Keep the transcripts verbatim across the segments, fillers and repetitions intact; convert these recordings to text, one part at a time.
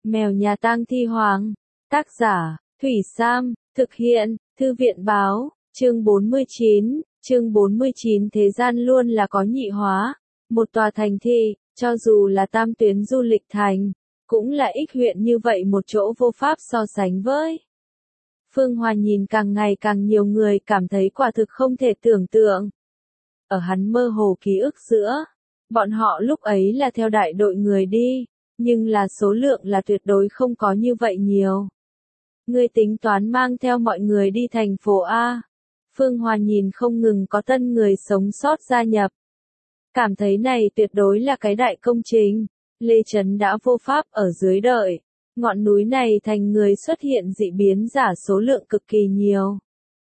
Mèo nhà tang thi hoàng. Tác giả, Thủy Sam, thực hiện, Thư viện báo, chương bốn mươi chín, chương bốn mươi chín thế gian luôn là có nhị hóa. Một tòa thành thị, cho dù là tam tuyến du lịch thành, cũng là ích huyện như vậy một chỗ vô pháp so sánh với. Phương Hòa nhìn càng ngày càng nhiều người cảm thấy quả thực không thể tưởng tượng. Ở hắn mơ hồ ký ức giữa, bọn họ lúc ấy là theo đại đội người đi, nhưng là số lượng là tuyệt đối không có như vậy nhiều. Ngươi tính toán mang theo mọi người đi thành phố A. Phương Hòa nhìn không ngừng có tân người sống sót gia nhập. Cảm thấy này tuyệt đối là cái đại công trình. Lê Trấn đã vô pháp ở dưới đợi. Ngọn núi này thành người xuất hiện dị biến giả số lượng cực kỳ nhiều.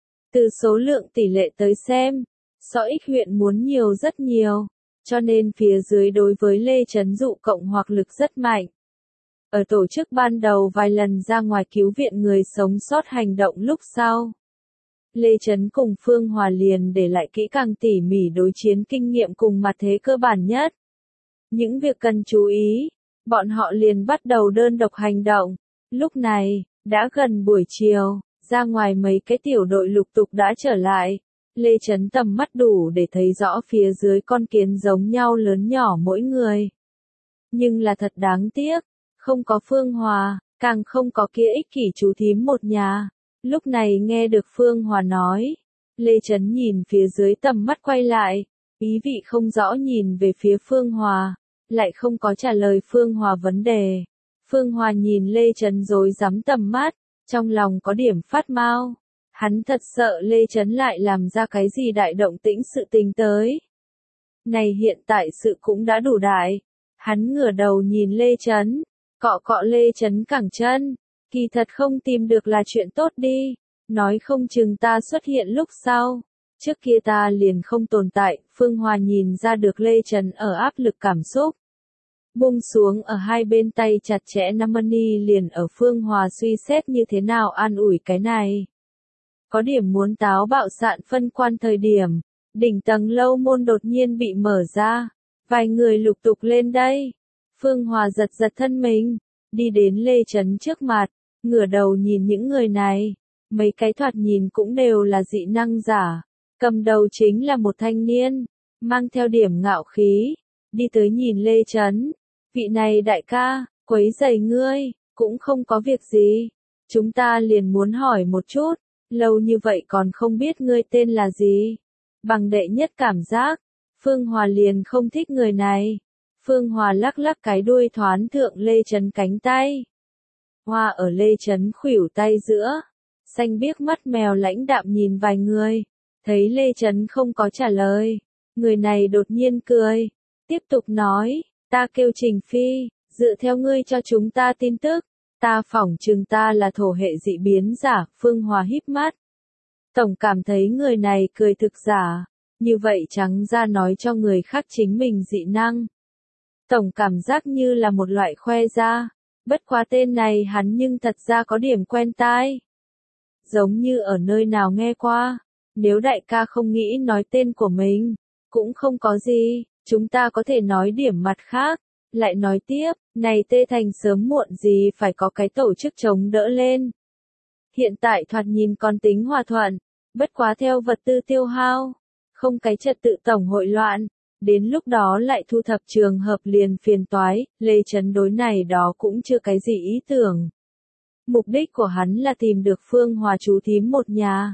Từ số lượng tỷ lệ tới xem, so ích huyện muốn nhiều rất nhiều, cho nên phía dưới đối với Lê Trấn dụ cộng hoặc lực rất mạnh. Ở tổ chức ban đầu vài lần ra ngoài cứu viện người sống sót hành động lúc sau, Lê Trấn cùng Phương Hòa liền để lại kỹ càng tỉ mỉ đối chiến kinh nghiệm cùng mặt thế cơ bản nhất. Những việc cần chú ý, bọn họ liền bắt đầu đơn độc hành động. Lúc này, đã gần buổi chiều, ra ngoài mấy cái tiểu đội lục tục đã trở lại. Lê Trấn tầm mắt đủ để thấy rõ phía dưới con kiến giống nhau lớn nhỏ mỗi người. Nhưng là thật đáng tiếc, không có Phương Hòa, càng không có kia ích kỷ chú thím một nhà. Lúc này nghe được Phương Hòa nói, Lê Trấn nhìn phía dưới tầm mắt quay lại, ý vị không rõ nhìn về phía Phương Hòa, lại không có trả lời Phương Hòa vấn đề. Phương Hòa nhìn Lê Trấn rối rắm tầm mắt, trong lòng có điểm phát mau. Hắn thật sợ Lê Trấn lại làm ra cái gì đại động tĩnh sự tình tới. Này hiện tại sự cũng đã đủ đại. Hắn ngửa đầu nhìn Lê Trấn, cọ cọ Lê Trấn cẳng chân. Kỳ thật không tìm được là chuyện tốt đi. Nói không chừng ta xuất hiện lúc sau. Trước kia ta liền không tồn tại. Phương Hòa nhìn ra được Lê Trấn ở áp lực cảm xúc. Buông xuống ở hai bên tay chặt chẽ Namani liền ở Phương Hòa suy xét như thế nào an ủi cái này. Có điểm muốn táo bạo sạn phân quan thời điểm, đỉnh tầng lâu môn đột nhiên bị mở ra, vài người lục tục lên đây. Phương Hòa giật giật thân mình, đi đến Lê Trấn trước mặt, ngửa đầu nhìn những người này, mấy cái thoạt nhìn cũng đều là dị năng giả, cầm đầu chính là một thanh niên, mang theo điểm ngạo khí, đi tới nhìn Lê Trấn, vị này đại ca, quấy rầy ngươi, cũng không có việc gì, chúng ta liền muốn hỏi một chút. Lâu như vậy còn không biết ngươi tên là gì. Bằng đệ nhất cảm giác, Phương Hòa liền không thích người này. Phương Hòa lắc lắc cái đuôi thoán thượng Lê Trấn cánh tay. Hoa ở Lê Trấn khuỷu tay giữa. Xanh biếc mắt mèo lãnh đạm nhìn vài người. Thấy Lê Trấn không có trả lời. Người này đột nhiên cười. Tiếp tục nói, ta kêu Trình Phi, dựa theo ngươi cho chúng ta tin tức. Ta phỏng chừng ta là thổ hệ dị biến giả. Phương Hòa híp mắt. Tổng cảm thấy người này cười thực giả. Như vậy trắng ra nói cho người khác chính mình dị năng. Tổng cảm giác như là một loại khoe ra. Bất quá tên này hắn nhưng thật ra có điểm quen tai. Giống như ở nơi nào nghe qua. Nếu đại ca không nghĩ nói tên của mình, cũng không có gì, chúng ta có thể nói điểm mặt khác. Lại nói tiếp, này Tê Thành sớm muộn gì phải có cái tổ chức chống đỡ lên. Hiện tại thoạt nhìn còn tính hòa thuận, bất quá theo vật tư tiêu hao, không cái trật tự tổng hội loạn, đến lúc đó lại thu thập trường hợp liền phiền toái, Lê Trấn đối này đó cũng chưa cái gì ý tưởng. Mục đích của hắn là tìm được Phương Hòa chú thím một nhà.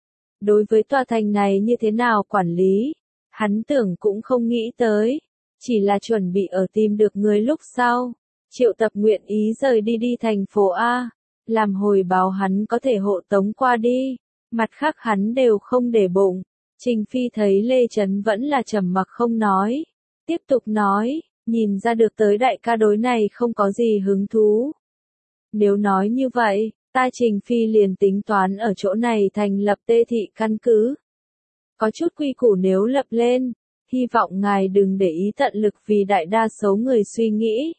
Đối với tòa thành này như thế nào quản lý, hắn tưởng cũng không nghĩ tới. Chỉ là chuẩn bị ở tìm được người lúc sau, Triệu Tập nguyện ý rời đi đi thành phố A, làm hồi báo hắn có thể hộ tống qua đi, mặt khác hắn đều không để bụng. Trình Phi thấy Lê Trấn vẫn là trầm mặc không nói, tiếp tục nói, nhìn ra được tới đại ca đối này không có gì hứng thú. Nếu nói như vậy, ta Trình Phi liền tính toán ở chỗ này thành lập Tê Thị căn cứ. Có chút quy củ nếu lập lên. Hy vọng ngài đừng để ý tận lực vì đại đa số người suy nghĩ.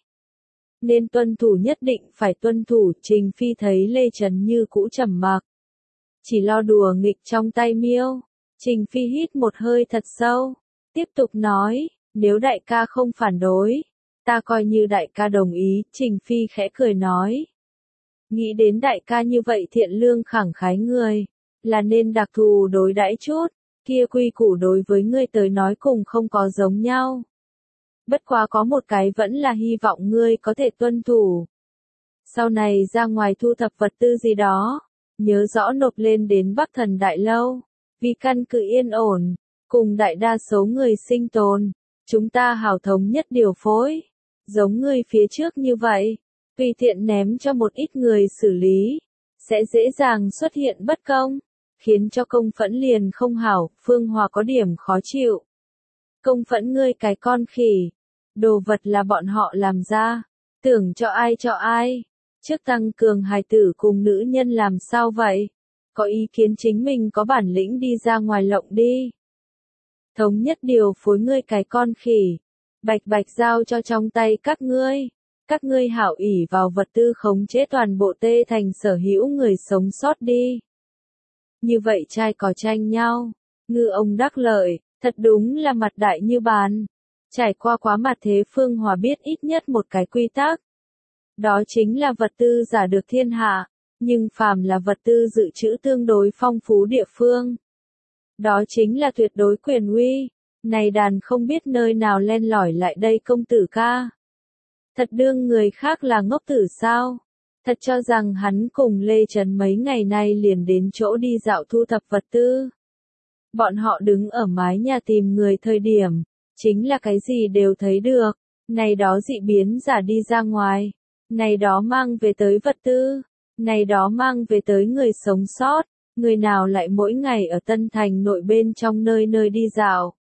Nên tuân thủ nhất định phải tuân thủ. Trình Phi thấy Lê Trấn như cũ trầm mặc. Chỉ lo đùa nghịch trong tay miêu. Trình Phi hít một hơi thật sâu. Tiếp tục nói, nếu đại ca không phản đối, Ta coi như đại ca đồng ý, Trình Phi khẽ cười nói. Nghĩ đến đại ca như vậy thiện lương khẳng khái người, là nên đặc thù đối đãi chút, kia quy củ đối với ngươi tới nói cùng không có giống nhau. Bất quá có một cái vẫn là hy vọng ngươi có thể tuân thủ. Sau này ra ngoài thu thập vật tư gì đó, nhớ rõ nộp lên đến Bắc Thần Đại Lâu, vì căn cứ yên ổn, cùng đại đa số người sinh tồn, chúng ta hảo thống nhất điều phối, giống ngươi phía trước như vậy, tùy tiện ném cho một ít người xử lý, sẽ dễ dàng xuất hiện bất công, khiến cho công phẫn liền không hảo, Phương Hòa có điểm khó chịu. Công phẫn ngươi cái con khỉ, đồ vật là bọn họ làm ra, tưởng cho ai cho ai, trước tăng cường hài tử cùng nữ nhân làm sao vậy, có ý kiến chính mình có bản lĩnh đi ra ngoài lộng đi. Thống nhất điều phối ngươi cái con khỉ, bạch bạch giao cho trong tay các ngươi, các ngươi hảo ỷ vào vật tư khống chế toàn bộ tê thành sở hữu người sống sót đi. Như vậy trai có tranh nhau, ngư ông đắc lợi, thật đúng là mặt đại như bàn. Trải qua quá mặt thế Phương Hòa biết ít nhất một cái quy tắc. Đó chính là vật tư giả được thiên hạ, nhưng phàm là vật tư dự trữ tương đối phong phú địa phương. Đó chính là tuyệt đối quyền uy, này đàn không biết nơi nào len lỏi lại đây công tử ca. Thật đương người khác là ngốc tử sao? Thật cho rằng hắn cùng Lê Trấn mấy ngày nay liền đến chỗ đi dạo thu thập vật tư. Bọn họ đứng ở mái nhà tìm người thời điểm, chính là cái gì đều thấy được, này đó dị biến giả đi ra ngoài, này đó mang về tới vật tư, này đó mang về tới người sống sót, người nào lại mỗi ngày ở Tân Thành nội bên trong nơi nơi đi dạo.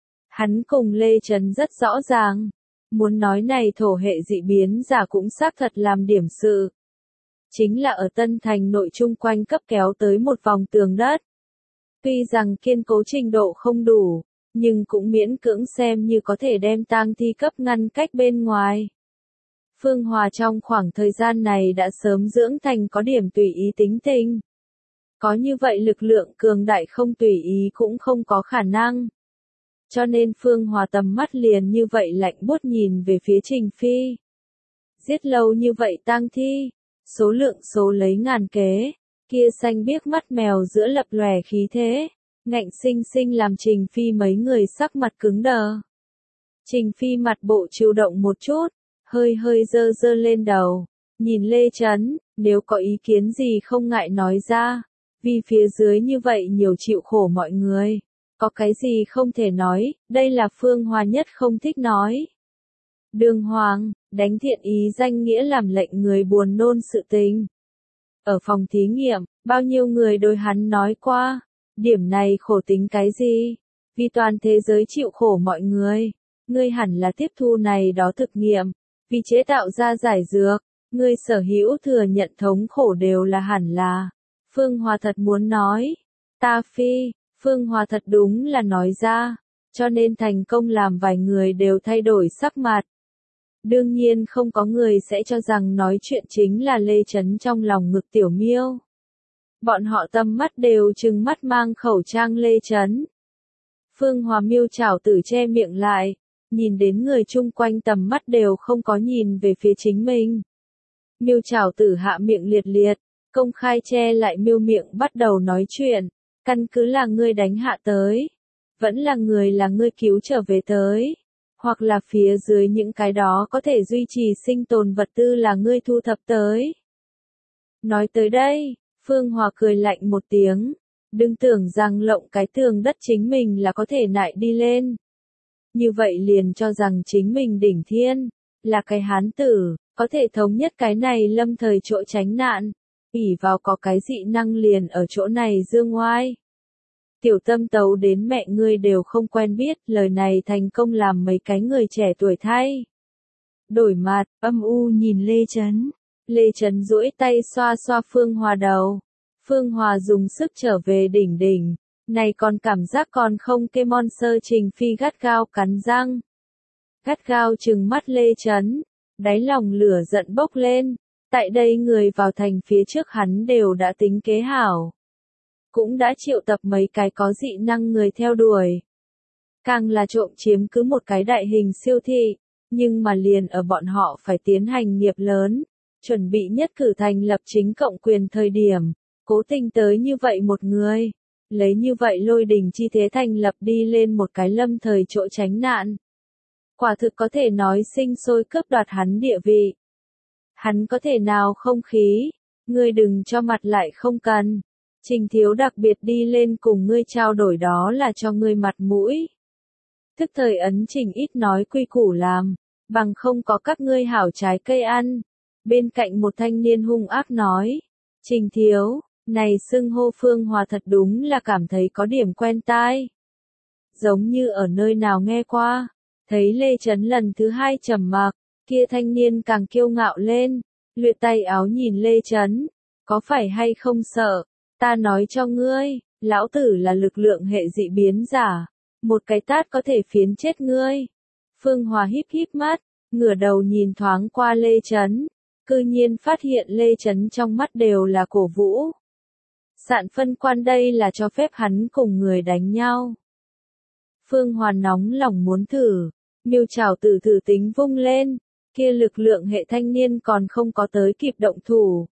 Hắn cùng Lê Trấn rất rõ ràng, muốn nói này thổ hệ dị biến giả cũng xác thật làm điểm sự. Chính là ở Tân Thành nội chung quanh cấp kéo tới một vòng tường đất. Tuy rằng kiên cố trình độ không đủ, nhưng cũng miễn cưỡng xem như có thể đem tang thi cấp ngăn cách bên ngoài. Phương Hòa trong khoảng thời gian này đã sớm dưỡng thành có điểm tùy ý tính tình. Có như vậy lực lượng cường đại không tùy ý cũng không có khả năng. Cho nên Phương Hòa tầm mắt liền như vậy lạnh buốt nhìn về phía Trình Phi. Giết lâu như vậy tang thi, số lượng số lấy ngàn kế, kia xanh biếc mắt mèo giữa lập lòe khí thế, ngạnh sinh sinh làm Trình Phi mấy người sắc mặt cứng đờ. Trình Phi mặt bộ chịu động một chút, hơi hơi dơ dơ lên đầu, nhìn Lê Trấn, nếu có ý kiến gì không ngại nói ra, vì phía dưới như vậy nhiều chịu khổ mọi người, có cái gì không thể nói, đây là Phương Hòa nhất không thích nói. Đường Hoàng, đánh thiện ý danh nghĩa làm lệnh người buồn nôn sự tình. Ở phòng thí nghiệm, bao nhiêu người đối hắn nói qua, điểm này khổ tính cái gì, vì toàn thế giới chịu khổ mọi người, ngươi hẳn là tiếp thu này đó thực nghiệm, vì chế tạo ra giải dược, ngươi sở hữu thừa nhận thống khổ đều là hẳn là. Phương Hòa thật muốn nói, ta phi, Phương Hòa thật đúng là nói ra, cho nên thành công làm vài người đều thay đổi sắc mặt. Đương nhiên không có người sẽ cho rằng nói chuyện chính là Lê Trấn trong lòng ngực tiểu miêu. Bọn họ tâm mắt đều trừng mắt mang khẩu trang Lê Trấn. Phương Hòa miêu chảo tử che miệng lại, nhìn đến người chung quanh tầm mắt đều không có nhìn về phía chính mình. Miêu chảo tử hạ miệng liệt liệt, công khai che lại miêu miệng bắt đầu nói chuyện, căn cứ là ngươi đánh hạ tới, vẫn là người là ngươi cứu trở về tới, hoặc là phía dưới những cái đó có thể duy trì sinh tồn vật tư là ngươi thu thập tới. Nói tới đây, Phương Hòa cười lạnh một tiếng, đừng tưởng rằng lộng cái tường đất chính mình là có thể nại đi lên. Như vậy liền cho rằng chính mình đỉnh thiên, là cái hán tử, có thể thống nhất cái này lâm thời chỗ tránh nạn, ỷ vào có cái dị năng liền ở chỗ này dương ngoai. Tiểu tâm tấu đến mẹ ngươi đều không quen biết, lời này thành công làm mấy cái người trẻ tuổi thay. Đổi mặt, âm u nhìn Lê Trấn. Lê Trấn duỗi tay xoa xoa Phương Hòa đầu. Phương Hòa dùng sức trở về đỉnh đỉnh, này còn cảm giác còn không kê mon sơ Trình Phi gắt gao cắn răng. Gắt gao trừng mắt Lê Trấn, đáy lòng lửa giận bốc lên, tại đây người vào thành phía trước hắn đều đã tính kế hảo. Cũng đã triệu tập mấy cái có dị năng người theo đuổi. Càng là trộm chiếm cứ một cái đại hình siêu thị, Nhưng mà liền ở bọn họ phải tiến hành nghiệp lớn, chuẩn bị nhất cử thành lập chính cộng quyền thời điểm, cố tình tới như vậy một người, lấy như vậy lôi đình chi thế thành lập đi lên một cái lâm thời chỗ tránh nạn. Quả thực có thể nói sinh sôi cướp đoạt hắn địa vị. Hắn có thể nào không khí, ngươi đừng cho mặt lại không cần. Trình Thiếu đặc biệt đi lên cùng ngươi trao đổi đó là cho ngươi mặt mũi. Thức thời ấn Trình ít nói quy củ làm, bằng không có các ngươi hảo trái cây ăn. Bên cạnh một thanh niên hung ác nói, Trình Thiếu, này xưng hô Phương Hòa thật đúng là cảm thấy có điểm quen tai. Giống như ở nơi nào nghe qua, thấy Lê Chấn lần thứ hai trầm mặc, kia thanh niên càng kiêu ngạo lên, luyện tay áo nhìn Lê Chấn, có phải hay không sợ, ta nói cho ngươi, lão tử là lực lượng hệ dị biến giả, một cái tát có thể phiến chết ngươi. Phương Hòa híp híp mắt, ngửa đầu nhìn thoáng qua Lê Chấn, cư nhiên phát hiện Lê Chấn trong mắt đều là cổ vũ. Sạn phân quan đây là cho phép hắn cùng người đánh nhau. Phương Hòa nóng lòng muốn thử, miêu trảo tử thử tính vung lên, kia lực lượng hệ thanh niên còn không có tới kịp động thủ.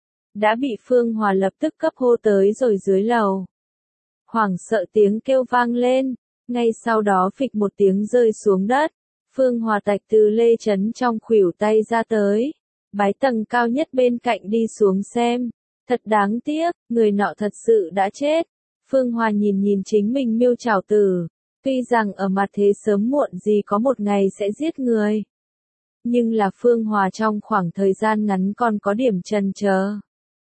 Đã bị Phương Hòa lập tức cấp hô tới rồi dưới lầu. Hoảng sợ tiếng kêu vang lên, ngay sau đó phịch một tiếng rơi xuống đất. Phương Hòa tạch từ Lê Chấn trong khuỷu tay ra tới, bái tầng cao nhất bên cạnh đi xuống xem. Thật đáng tiếc, người nọ thật sự đã chết. Phương Hòa nhìn nhìn chính mình miêu trảo tử, tuy rằng ở mặt thế sớm muộn gì có một ngày sẽ giết người. Nhưng là Phương Hòa trong khoảng thời gian ngắn còn có điểm chần chờ.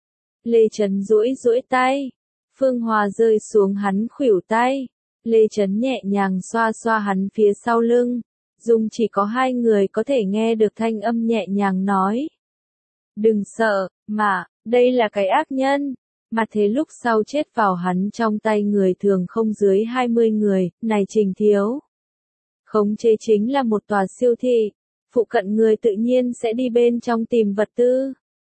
Lê Chấn duỗi duỗi tay, Phương Hòa rơi xuống hắn khuỷu tay. Lê Chấn nhẹ nhàng xoa xoa hắn phía sau lưng, dùng chỉ có hai người có thể nghe được thanh âm nhẹ nhàng nói. Đừng sợ, mà, đây là cái ác nhân, mà thế lúc sau chết vào hắn trong tay người thường không dưới hai mươi người, này Trình Thiếu. Khống chế chính là một tòa siêu thị, phụ cận người tự nhiên sẽ đi bên trong tìm vật tư.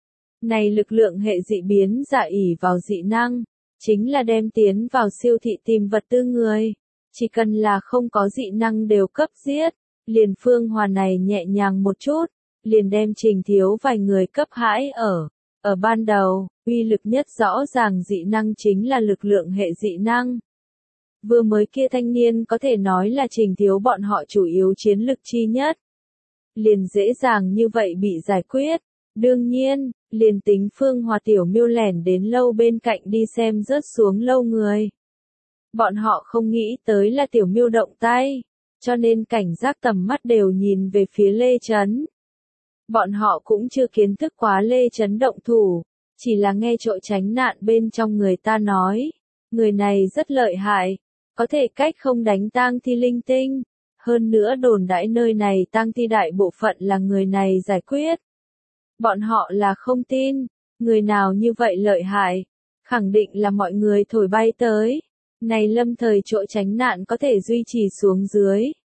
Này lực lượng hệ dị biến giả ỷ vào dị năng, chính là đem tiến vào siêu thị tìm vật tư người, chỉ cần là không có dị năng đều cấp giết, liền Phương Hòa này nhẹ nhàng một chút, liền đem Trình Thiếu vài người cấp hãi ở. Ở ban đầu, uy lực nhất rõ ràng dị năng chính là lực lượng hệ dị năng. Vừa mới kia thanh niên có thể nói là Trình Thiếu bọn họ chủ yếu chiến lực chi nhất. Liền dễ dàng như vậy bị giải quyết. Đương nhiên, liền tính Phương Hòa tiểu miêu lẻn đến lâu bên cạnh đi xem rớt xuống lâu người. Bọn họ không nghĩ tới là tiểu miêu động tay, cho nên cảnh giác tầm mắt đều nhìn về phía Lê Chấn. Bọn họ cũng chưa kiến thức quá Lê Chấn động thủ, chỉ là nghe trội tránh nạn bên trong người ta nói, người này rất lợi hại, có thể cách không đánh tang thi linh tinh, hơn nữa đồn đãi nơi này tang thi đại bộ phận là người này giải quyết. Bọn họ là không tin, người nào như vậy lợi hại, khẳng định là mọi người thổi bay tới, này lâm thời trội tránh nạn có thể duy trì xuống dưới.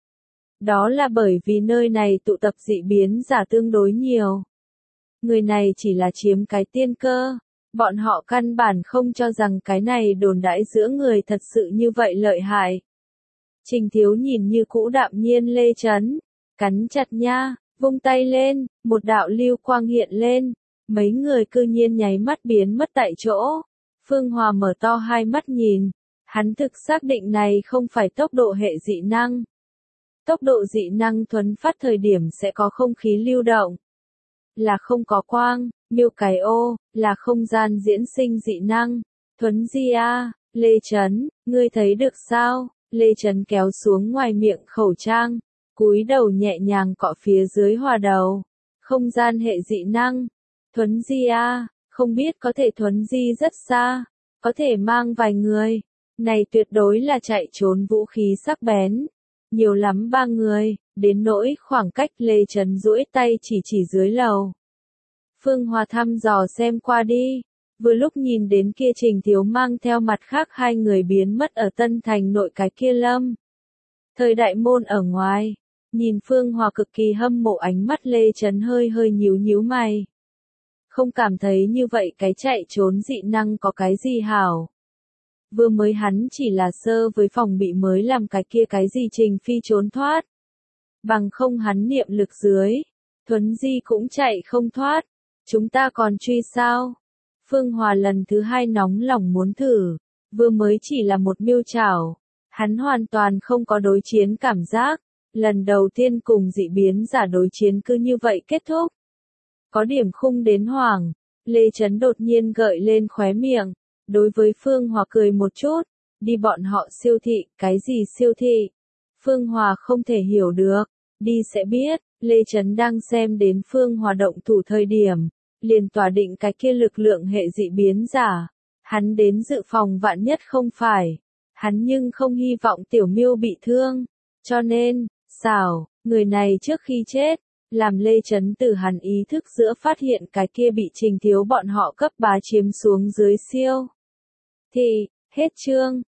Đó là bởi vì nơi này tụ tập dị biến giả tương đối nhiều. Người này chỉ là chiếm cái tiên cơ, bọn họ căn bản không cho rằng cái này đồn đãi giữa người thật sự như vậy lợi hại. Trình Thiếu nhìn như cũ đạm nhiên Lê Chấn, cắn chặt nha, vung tay lên, một đạo lưu quang hiện lên, mấy người cư nhiên nháy mắt biến mất tại chỗ. Phương Hòa mở to hai mắt nhìn, hắn thực xác định này không phải tốc độ hệ dị năng. Tốc độ dị năng thuấn phát thời điểm sẽ có không khí lưu động, là không có quang, miêu cái ô, là không gian diễn sinh dị năng. Thuấn di a, Lê Chấn, ngươi thấy được sao? Lê Chấn kéo xuống ngoài miệng khẩu trang, cúi đầu nhẹ nhàng cọ phía dưới Hòa đầu. Không gian hệ dị năng. Thuấn di a, không biết có thể thuấn di rất xa, có thể mang vài người. Này tuyệt đối là chạy trốn vũ khí sắc bén. Nhiều lắm ba người, đến nỗi khoảng cách Lê Chấn duỗi tay chỉ chỉ dưới lầu. Phương Hòa thăm dò xem qua đi, vừa lúc nhìn đến kia Trình Thiếu mang theo mặt khác hai người biến mất ở Tân Thành nội cái kia lâm. Thời đại môn ở ngoài, nhìn Phương Hòa cực kỳ hâm mộ ánh mắt Lê Chấn hơi hơi nhíu nhíu mày. Không cảm thấy như vậy cái chạy trốn dị năng có cái gì hảo. Vừa mới hắn chỉ là sơ với phòng bị mới làm cái kia cái gì Trình Phi trốn thoát. Bằng không hắn niệm lực dưới, Thuấn Di cũng chạy không thoát. Chúng ta còn truy sao? Phương Hòa lần thứ hai nóng lòng muốn thử, vừa mới chỉ là một mưu trảo, hắn hoàn toàn không có đối chiến cảm giác, lần đầu tiên cùng dị biến giả đối chiến cứ như vậy kết thúc. Có điểm khung đến hoảng, Lê Chấn đột nhiên gợi lên khóe miệng, đối với Phương Hòa cười một chút, đi bọn họ siêu thị, cái gì siêu thị? Phương Hòa không thể hiểu được, đi sẽ biết, Lê Chấn đang xem đến Phương Hòa động thủ thời điểm, liền tỏa định cái kia lực lượng hệ dị biến giả, hắn đến dự phòng vạn nhất không phải, hắn nhưng không hy vọng Tiểu Miêu bị thương, cho nên, xảo, người này trước khi chết, làm Lê Chấn từ hắn ý thức giữa phát hiện cái kia bị Trình Thiếu bọn họ cấp bá chiếm xuống dưới siêu. Thì, hết chương.